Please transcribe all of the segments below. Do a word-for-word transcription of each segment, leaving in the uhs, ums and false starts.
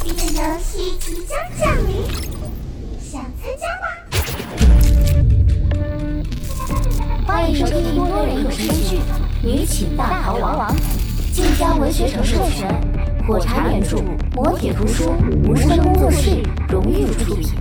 这个游戏即将降临，想参加吗？ 欢迎收听多人有声剧《女寝大逃亡》，晋江文学城授权，火柴原著，磨铁图书，无声工作室荣誉出品。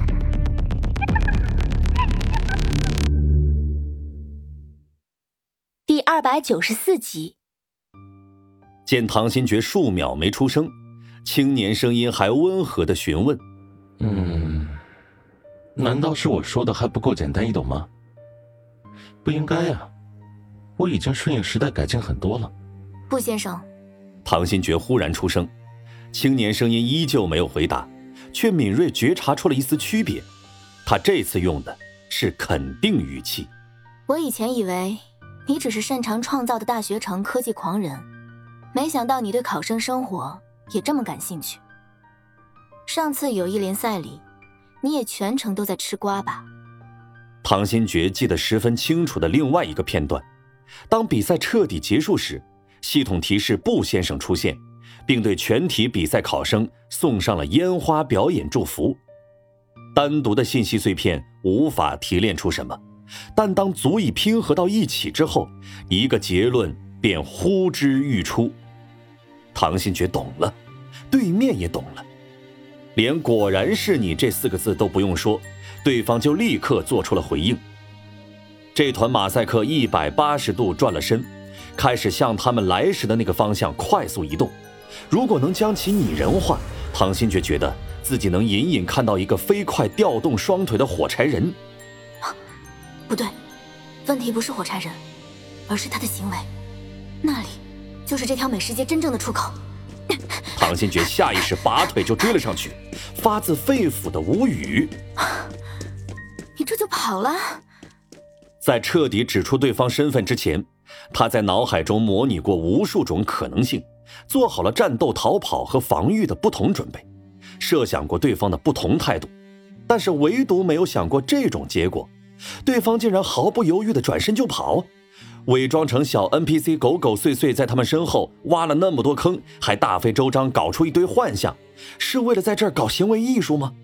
第二百九十四集。 见唐新觉数秒没出声，青年声音还温和地询问： 嗯，难道是我说的还不够简单易懂吗？不应该啊，我已经顺应时代改进很多了。 顾先生， 唐新觉忽然出声，青年声音依旧没有回答，却敏锐觉察出了一丝区别。他这次用的是肯定语气。 我以前以为你只是擅长创造的大学城科技狂人，没想到你对考生生活也这么感兴趣。上次友谊联赛里，你也全程都在吃瓜吧？ 唐新觉记得十分清楚的另外一个片段，当比赛彻底结束时，系统提示布先生出现，并对全体比赛考生送上了烟花表演祝福。单独的信息碎片无法提炼出什么，但当足以拼合到一起之后，一个结论便呼之欲出。唐新觉懂了，对面也懂了，连果然是你这四个字都不用说，对方就立刻做出了回应。这团马赛克一百八十度转了身，开始向他们来时的那个方向快速移动。如果能将其拟人化，唐新觉觉得自己能隐隐看到一个飞快调动双腿的火柴人。 不对，问题不是火柴人，而是他的行为。那里就是这条美食街真正的出口。 唐新觉下意识拔腿就追了上去，发自肺腑的无语。 你这就跑了？ 在彻底指出对方身份之前，他在脑海中模拟过无数种可能性，做好了战斗、逃跑和防御的不同准备，设想过对方的不同态度，但是唯独没有想过这种结果。对方竟然毫不犹豫地转身就跑，伪装成小 N P C 狗狗碎碎在他们身后挖了那么多坑，还大费周章搞出一堆幻象，是为了在这儿搞行为艺术吗？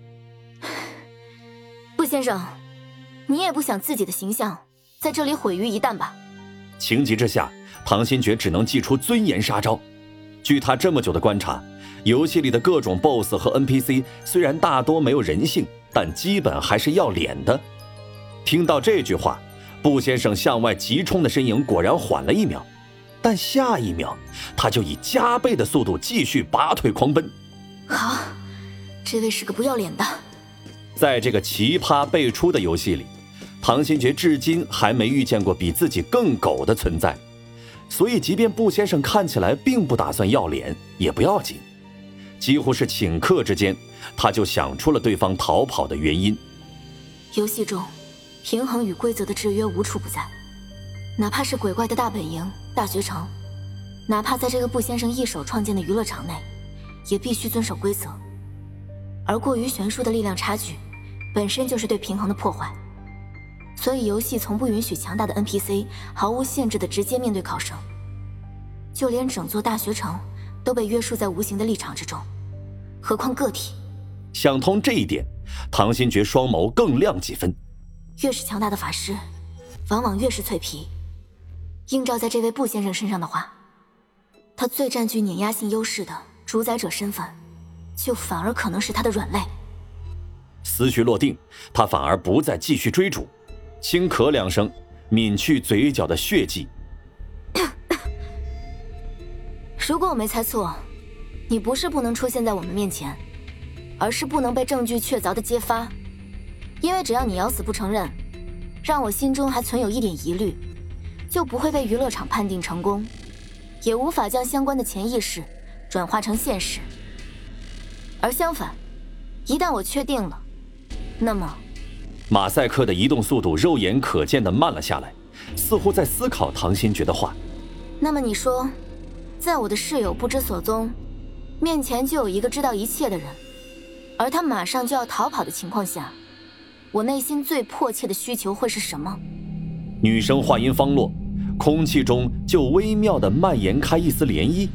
布先生，你也不想自己的形象在这里毁于一旦吧？ 情急之下，唐新觉只能祭出尊严杀招。据他这么久的观察，游戏里的各种 B O S S 和 N P C 虽然大多没有人性，但基本还是要脸的。听到这句话，布先生向外急冲的身影果然缓了一秒，但下一秒他就以加倍的速度继续拔腿狂奔。 好，这位是个不要脸的。 在这个奇葩辈出的游戏里，唐新觉至今还没遇见过比自己更狗的存在，所以即便布先生看起来并不打算要脸也不要紧。几乎是顷刻之间，他就想出了对方逃跑的原因。 游戏中平衡与规则的制约无处不在，哪怕是鬼怪的大本营大学城，哪怕在这个布先生一手创建的娱乐场内，也必须遵守规则。而过于悬殊的力量差距本身就是对平衡的破坏，所以游戏从不允许强大的 N P C 毫无限制地直接面对考生，就连整座大学城都被约束在无形的立场之中，何况个体。 想通这一点，唐新觉双眸更亮几分。 越是强大的法师，往往越是脆皮。映照在这位布先生身上的话，他最占据碾压性优势的主宰者身份，就反而可能是他的软肋。 思绪落定，他反而不再继续追逐，轻咳两声，抿去嘴角的血迹。 如果我没猜错，你不是不能出现在我们面前，而是不能被证据确凿的揭发。因为只要你咬死不承认，让我心中还存有一点疑虑，就不会被娱乐场判定成功，也无法将相关的潜意识转化成现实。而相反，一旦我确定了，那么马赛克的移动速度肉眼可见地慢了下来，似乎在思考唐新觉的话。 那么你说，在我的室友不知所踪，面前就有一个知道一切的人，而他马上就要逃跑的情况下，我内心最迫切的需求会是什么？ 女生话音方落，空气中就微妙地蔓延开一丝涟漪。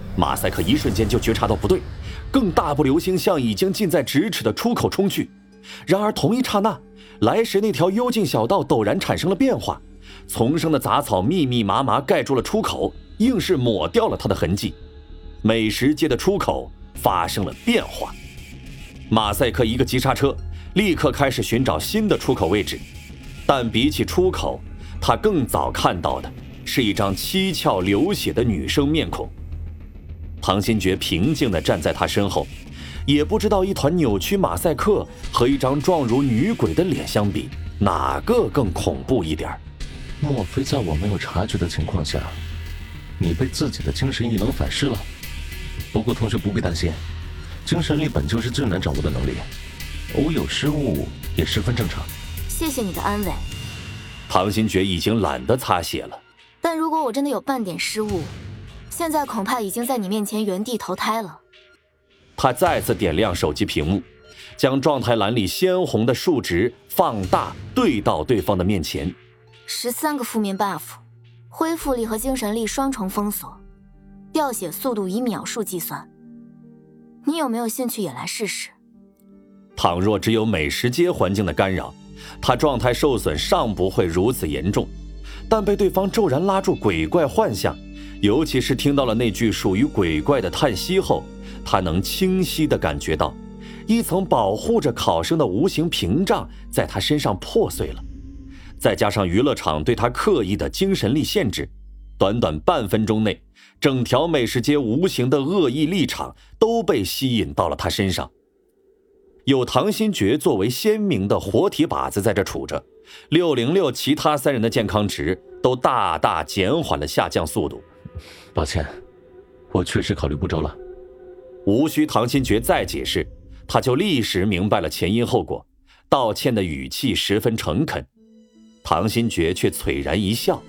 马赛克一瞬间就觉察到不对，更大步流星向已经近在咫尺的出口冲去。然而同一刹那，来时那条幽静小道陡然产生了变化，丛生的杂草密密麻麻盖住了出口，硬是抹掉了它的痕迹。美食街的出口发生了变化，马赛克一个急刹车，立刻开始寻找新的出口位置。但比起出口，他更早看到的是一张七窍流血的女生面孔。唐新觉平静地站在他身后，也不知道一团扭曲马赛克和一张状如女鬼的脸相比，哪个更恐怖一点？ 莫非在我没有察觉的情况下，你被自己的精神异能反噬了？不过同学不必担心，精神力本就是最难掌握的能力，偶有失误也十分正常。 谢谢你的安慰。 唐新觉已经懒得擦血了。 但如果我真的有半点失误，现在恐怕已经在你面前原地投胎了。 他再次点亮手机屏幕，将状态栏里鲜红的数值放大对到对方的面前。 十三个负面 buff， 恢复力和精神力双重封锁，掉血速度以秒数计算。你有没有兴趣也来试试？ 倘若只有美食街环境的干扰，他状态受损尚不会如此严重，但被对方骤然拉住鬼怪幻象，尤其是听到了那句属于鬼怪的叹息后，他能清晰地感觉到一层保护着考生的无形屏障在他身上破碎了。再加上娱乐场对他刻意的精神力限制，短短半分钟内，整条美食街无形的恶意力场都被吸引到了他身上。有唐新觉作为鲜明的活体靶子在这杵着，六零六其他三人的健康值都大大减缓了下降速度。 抱歉，我确实考虑不周了。 无需唐新觉再解释，他就立时明白了前因后果，道歉的语气十分诚恳。唐新觉却璀然一笑，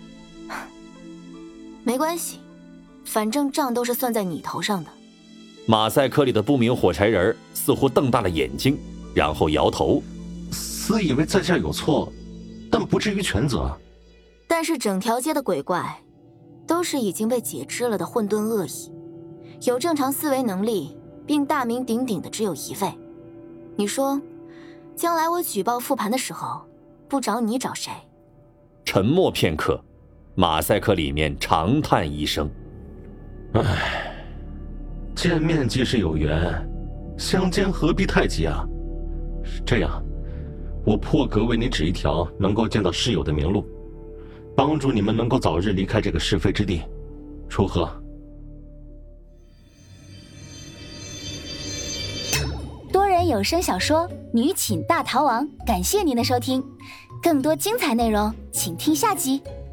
没关系，反正账都是算在你头上的。 马赛克里的不明火柴人似乎瞪大了眼睛，然后摇头。 私以为在下有错，但不至于全责。 但是整条街的鬼怪都是已经被解肢了的混沌恶意，有正常思维能力并大名鼎鼎的只有一位。你说将来我举报复盘的时候，不找你找谁？ 沉默片刻，马赛克里面长叹一声， 唉，见面即是有缘，相见何必太急啊。这样，我破格为你指一条能够见到室友的明路，帮助你们能够早日离开这个是非之地，如何？ 多人有声小说《女寝大逃亡》，感谢您的收听，更多精彩内容请听下集。